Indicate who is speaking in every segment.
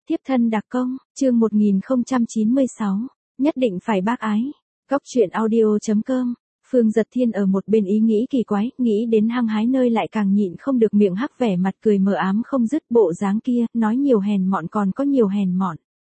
Speaker 1: Tiếp thân đặc công, chương 1096, nhất định phải bác ái. Góc truyện audio.com. Phương Dật Thiên ở một bên ý nghĩ kỳ quái, nghĩ đến hăng hái nơi lại càng nhịn không được miệng hắc vẻ mặt cười mờ ám không dứt bộ dáng kia, nói nhiều hèn mọn còn có nhiều hèn mọn.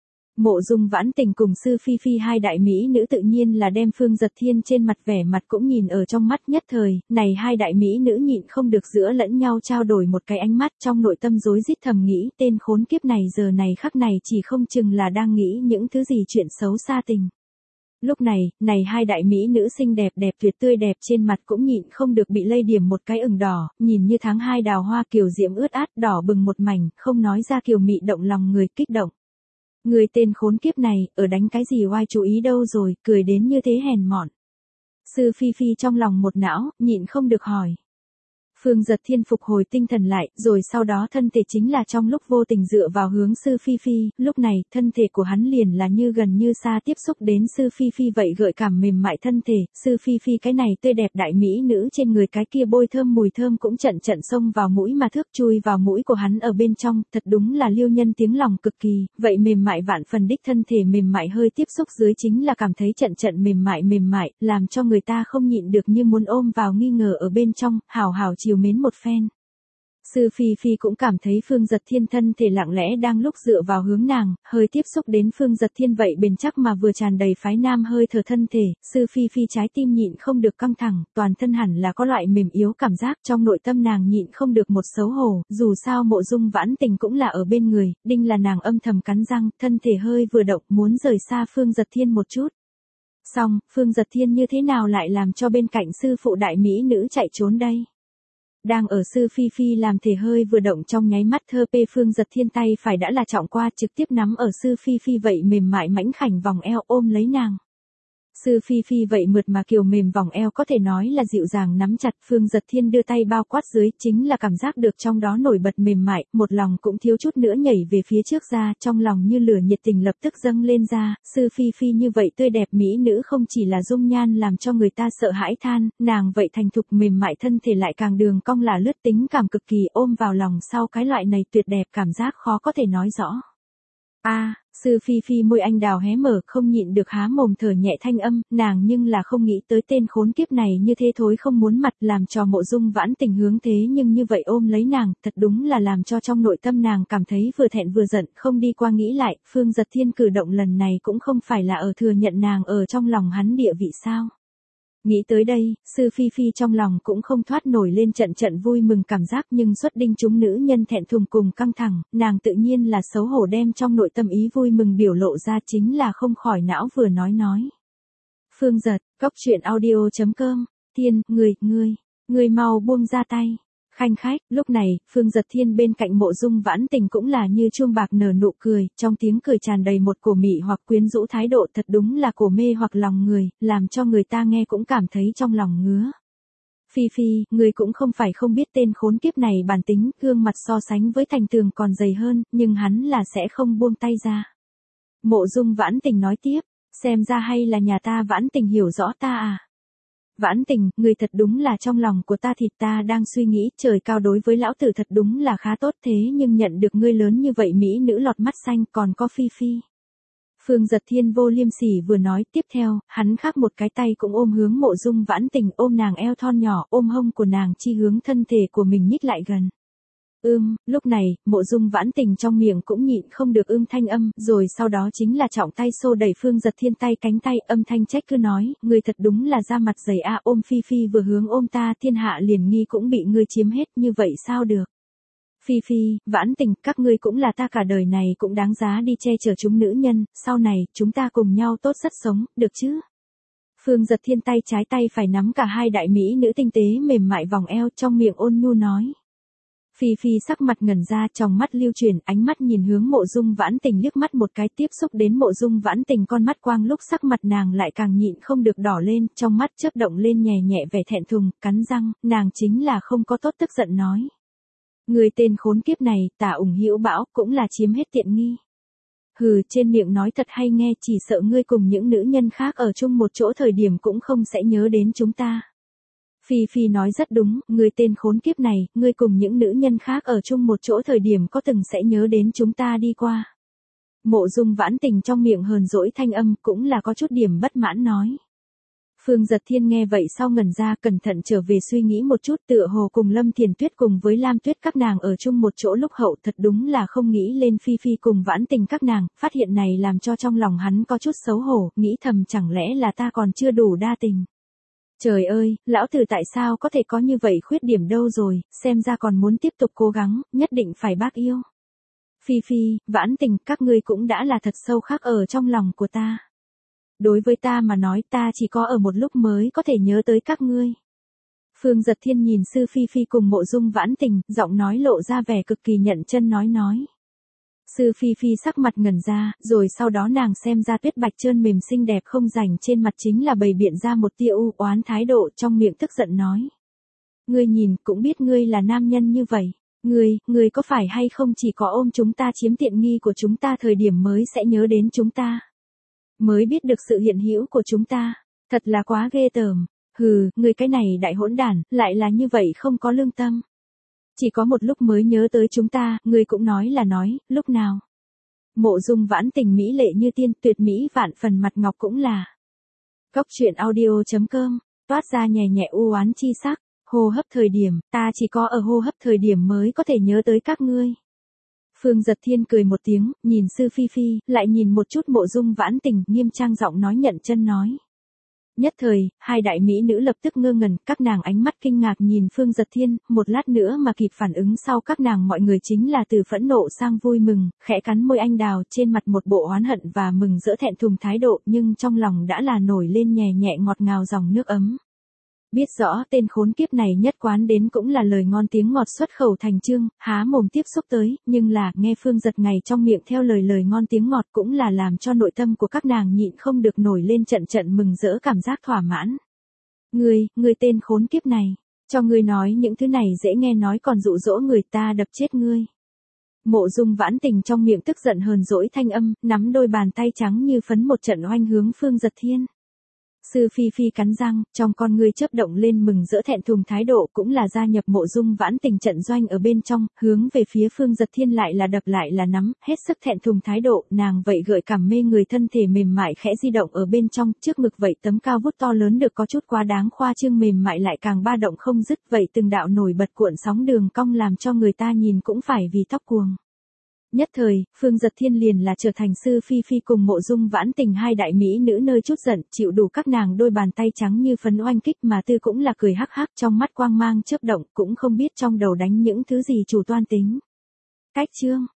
Speaker 1: Mộ Dung Vãn Tình cùng Sư Phi Phi hai đại mỹ nữ tự nhiên là đem Phương Dật Thiên trên mặt vẻ mặt cũng nhìn ở trong mắt nhất thời, này hai đại mỹ nữ nhịn không được giữa lẫn nhau trao đổi một cái ánh mắt trong nội tâm rối rít thầm nghĩ tên khốn kiếp này giờ này khắc này chỉ không chừng là đang nghĩ những thứ gì chuyện xấu xa tình. Lúc này hai đại mỹ nữ xinh đẹp tuyệt tươi đẹp trên mặt cũng nhịn không được bị lây điểm một cái ửng đỏ, nhìn như tháng 2 đào hoa kiều diễm ướt át đỏ bừng một mảnh, không nói ra kiều mị động lòng người kích động. Người tên khốn kiếp này, ở đánh cái gì oai chú ý đâu rồi, cười đến như thế hèn mọn. Sư Phi Phi trong lòng một não, nhịn không được hỏi. Phương Dật Thiên phục hồi tinh thần lại, rồi sau đó thân thể chính là trong lúc vô tình dựa vào hướng Sư Phi Phi, lúc này, thân thể của hắn liền là như gần như xa tiếp xúc đến Sư Phi Phi vậy gợi cảm mềm mại thân thể, Sư Phi Phi cái này tươi đẹp đại mỹ nữ trên người cái kia bôi thơm mùi thơm cũng trận xông vào mũi mà thước chui vào mũi của hắn ở bên trong, thật đúng là liêu nhân tiếng lòng cực kỳ, vậy mềm mại vạn phần đích thân thể mềm mại hơi tiếp xúc dưới chính là cảm thấy trận mềm mại, làm cho người ta không nhịn được như muốn ôm vào nghi ngờ ở bên trong, hào chiều mến một phen. Sư Phi Phi cũng cảm thấy Phương Dật Thiên thân thể lặng lẽ đang lúc dựa vào hướng nàng, hơi tiếp xúc đến Phương Dật Thiên vậy bền chắc mà vừa tràn đầy phái nam hơi thở thân thể, Sư Phi Phi trái tim nhịn không được căng thẳng, toàn thân hẳn là có loại mềm yếu cảm giác trong nội tâm nàng nhịn không được một xấu hổ, dù sao Mộ Dung Vãn Tình cũng là ở bên người, đinh là nàng âm thầm cắn răng, thân thể hơi vừa động muốn rời xa Phương Dật Thiên một chút. Xong, Phương Dật Thiên như thế nào lại làm cho bên cạnh sư phụ đại mỹ nữ chạy trốn đây? Đang ở Sư Phi Phi làm thể hơi vừa động trong nháy mắt thơ pê Phương Dật Thiên tay phải đã là trọng qua trực tiếp nắm ở Sư Phi Phi vậy mềm mại mảnh khảnh vòng eo ôm lấy nàng. Sư Phi Phi vậy mượt mà kiều mềm vòng eo có thể nói là dịu dàng nắm chặt Phương Dật Thiên đưa tay bao quát dưới chính là cảm giác được trong đó nổi bật mềm mại, một lòng cũng thiếu chút nữa nhảy về phía trước ra trong lòng như lửa nhiệt tình lập tức dâng lên ra, Sư Phi Phi như vậy tươi đẹp mỹ nữ không chỉ là dung nhan làm cho người ta sợ hãi than, nàng vậy thành thục mềm mại thân thể lại càng đường cong là lướt tính cảm cực kỳ ôm vào lòng sau cái loại này tuyệt đẹp cảm giác khó có thể nói rõ. Sư Phi Phi môi anh đào hé mở không nhịn được há mồm thở nhẹ thanh âm, nàng nhưng là không nghĩ tới tên khốn kiếp này như thế thối không muốn mặt làm cho Mộ Dung Vãn Tình hướng thế nhưng như vậy ôm lấy nàng, thật đúng là làm cho trong nội tâm nàng cảm thấy vừa thẹn vừa giận, không đi qua nghĩ lại, Phương Dật Thiên cử động lần này cũng không phải là ở thừa nhận nàng ở trong lòng hắn địa vị sao. Nghĩ tới đây, Sư Phi Phi trong lòng cũng không thoát nổi lên trận vui mừng cảm giác nhưng xuất đinh chúng nữ nhân thẹn thùng cùng căng thẳng, nàng tự nhiên là xấu hổ đem trong nội tâm ý vui mừng biểu lộ ra chính là không khỏi não vừa nói. Phương Dật, góc truyện audio.com, Thiên, người mau buông ra tay. Khanh khách, lúc này, Phương Dật Thiên bên cạnh Mộ Dung Vãn Tình cũng là như chuông bạc nở nụ cười, trong tiếng cười tràn đầy một cổ mị hoặc quyến rũ thái độ thật đúng là cổ mê hoặc lòng người, làm cho người ta nghe cũng cảm thấy trong lòng ngứa. Phi Phi, người cũng không phải không biết tên khốn kiếp này bản tính, gương mặt so sánh với thành tường còn dày hơn, nhưng hắn là sẽ không buông tay ra. Mộ Dung Vãn Tình nói tiếp, xem ra hay là nhà ta Vãn Tình hiểu rõ ta à. Vãn Tình, người thật đúng là trong lòng của ta thịt ta đang suy nghĩ trời cao đối với lão tử thật đúng là khá tốt thế nhưng nhận được ngươi lớn như vậy mỹ nữ lọt mắt xanh còn có Phi Phi. Phương Dật Thiên vô liêm sỉ vừa nói tiếp theo, hắn khác một cái tay cũng ôm hướng Mộ Dung Vãn Tình ôm nàng eo thon nhỏ ôm hông của nàng chi hướng thân thể của mình nhích lại gần. Lúc này, Mộ Dung Vãn Tình trong miệng cũng nhịn không được thanh âm, rồi sau đó chính là trọng tay xô đẩy Phương Dật Thiên tay cánh tay âm thanh trách cứ nói, người thật đúng là da mặt dày ôm Phi Phi vừa hướng ôm ta thiên hạ liền nghi cũng bị ngươi chiếm hết như vậy sao được. Phi Phi, Vãn Tình, các ngươi cũng là ta cả đời này cũng đáng giá đi che chở chúng nữ nhân, sau này, chúng ta cùng nhau tốt rất sống, được chứ? Phương Dật Thiên tay trái tay phải nắm cả hai đại mỹ nữ tinh tế mềm mại vòng eo trong miệng ôn nhu nói. Phi Phi sắc mặt ngẩn ra trong mắt lưu chuyển ánh mắt nhìn hướng Mộ Dung Vãn Tình liếc mắt một cái tiếp xúc đến Mộ Dung Vãn Tình con mắt quang lúc sắc mặt nàng lại càng nhịn không được đỏ lên, trong mắt chớp động lên nhẹ vẻ thẹn thùng, cắn răng, nàng chính là không có tốt tức giận nói. Người tên khốn kiếp này, Tả Ủng Hữu Bão, cũng là chiếm hết tiện nghi. Hừ, trên miệng nói thật hay nghe chỉ sợ ngươi cùng những nữ nhân khác ở chung một chỗ thời điểm cũng không sẽ nhớ đến chúng ta. Phi Phi nói rất đúng, người tên khốn kiếp này, ngươi cùng những nữ nhân khác ở chung một chỗ thời điểm có từng sẽ nhớ đến chúng ta đi qua. Mộ Dung Vãn Tình trong miệng hờn dỗi thanh âm cũng là có chút điểm bất mãn nói. Phương Giật Thiên nghe vậy sau ngẩn ra, cẩn thận trở về suy nghĩ một chút, tựa hồ cùng Lâm Thiền Tuyết cùng với Lam Tuyết các nàng ở chung một chỗ lúc hậu, thật đúng là không nghĩ lên Phi Phi cùng Vãn Tình các nàng, phát hiện này làm cho trong lòng hắn có chút xấu hổ, nghĩ thầm chẳng lẽ là ta còn chưa đủ đa tình. Trời ơi, lão tử tại sao có thể có như vậy khuyết điểm đâu rồi, xem ra còn muốn tiếp tục cố gắng, nhất định phải bác yêu. Phi Phi, Vãn Tình, các ngươi cũng đã là thật sâu khắc ở trong lòng của ta. Đối với ta mà nói, ta chỉ có ở một lúc mới có thể nhớ tới các ngươi. Phương Giật Thiên nhìn Sư Phi Phi cùng Mộ Dung Vãn Tình, giọng nói lộ ra vẻ cực kỳ nhận chân nói. Sư Phi Phi sắc mặt ngẩn ra, rồi sau đó nàng xem ra tuyết bạch trơn mềm xinh đẹp không rảnh trên mặt chính là bày biện ra một tia u oán thái độ, trong miệng tức giận nói. Ngươi nhìn, cũng biết ngươi là nam nhân như vậy. Ngươi có phải hay không chỉ có ôm chúng ta chiếm tiện nghi của chúng ta thời điểm mới sẽ nhớ đến chúng ta. Mới biết được sự hiện hữu của chúng ta. Thật là quá ghê tởm. Hừ, ngươi cái này đại hỗn đản, lại là như vậy không có lương tâm. Chỉ có một lúc mới nhớ tới chúng ta, ngươi cũng nói, lúc nào. Mộ Dung Vãn Tình mỹ lệ như tiên, tuyệt mỹ vạn phần mặt ngọc cũng là. Góc truyện audio.com, toát ra nhẹ nhẹ u oán chi sắc, hô hấp thời điểm, ta chỉ có ở hô hấp thời điểm mới có thể nhớ tới các ngươi. Phương Giật Thiên cười một tiếng, nhìn Sư Phi Phi, lại nhìn một chút Mộ Dung Vãn Tình, nghiêm trang giọng nói nhận chân nói. Nhất thời, hai đại mỹ nữ lập tức ngơ ngẩn, các nàng ánh mắt kinh ngạc nhìn Phương Giật Thiên, một lát nữa mà kịp phản ứng sau các nàng mọi người chính là từ phẫn nộ sang vui mừng, khẽ cắn môi anh đào, trên mặt một bộ oán hận và mừng rỡ thẹn thùng thái độ, nhưng trong lòng đã là nổi lên nhẹ nhẹ ngọt ngào dòng nước ấm. Biết rõ tên khốn kiếp này nhất quán đến cũng là lời ngon tiếng ngọt xuất khẩu thành chương, há mồm tiếp xúc tới, nhưng là nghe Phương Giật ngày trong miệng theo lời ngon tiếng ngọt cũng là làm cho nội tâm của các nàng nhịn không được nổi lên trận mừng rỡ cảm giác thỏa mãn. Ngươi tên khốn kiếp này, cho ngươi nói những thứ này dễ nghe nói còn dụ dỗ người ta đập chết ngươi. Mộ Dung Vãn Tình trong miệng tức giận hờn dỗi thanh âm, nắm đôi bàn tay trắng như phấn một trận oanh hướng Phương Giật Thiên. Sư Phi Phi cắn răng, trong con ngươi chớp động lên mừng rỡ thẹn thùng thái độ cũng là gia nhập Mộ Dung Vãn Tình trận doanh ở bên trong, hướng về phía Phương Giật Thiên lại là đập lại là nắm, hết sức thẹn thùng thái độ, nàng vậy gợi cảm mê người thân thể mềm mại khẽ di động ở bên trong, trước ngực vậy tấm cao vút to lớn được có chút quá đáng khoa trương mềm mại lại càng ba động không dứt, vậy từng đạo nổi bật cuộn sóng đường cong làm cho người ta nhìn cũng phải vì tóc cuồng. Nhất thời, Phương Giật Thiên liền là trở thành Sư Phi Phi cùng Mộ Dung Vãn Tình hai đại mỹ nữ nơi chút giận, chịu đủ các nàng đôi bàn tay trắng như phấn oanh kích mà tư cũng là cười hắc hắc trong mắt quang mang chớp động, cũng không biết trong đầu đánh những thứ gì chủ toan tính. Cách chương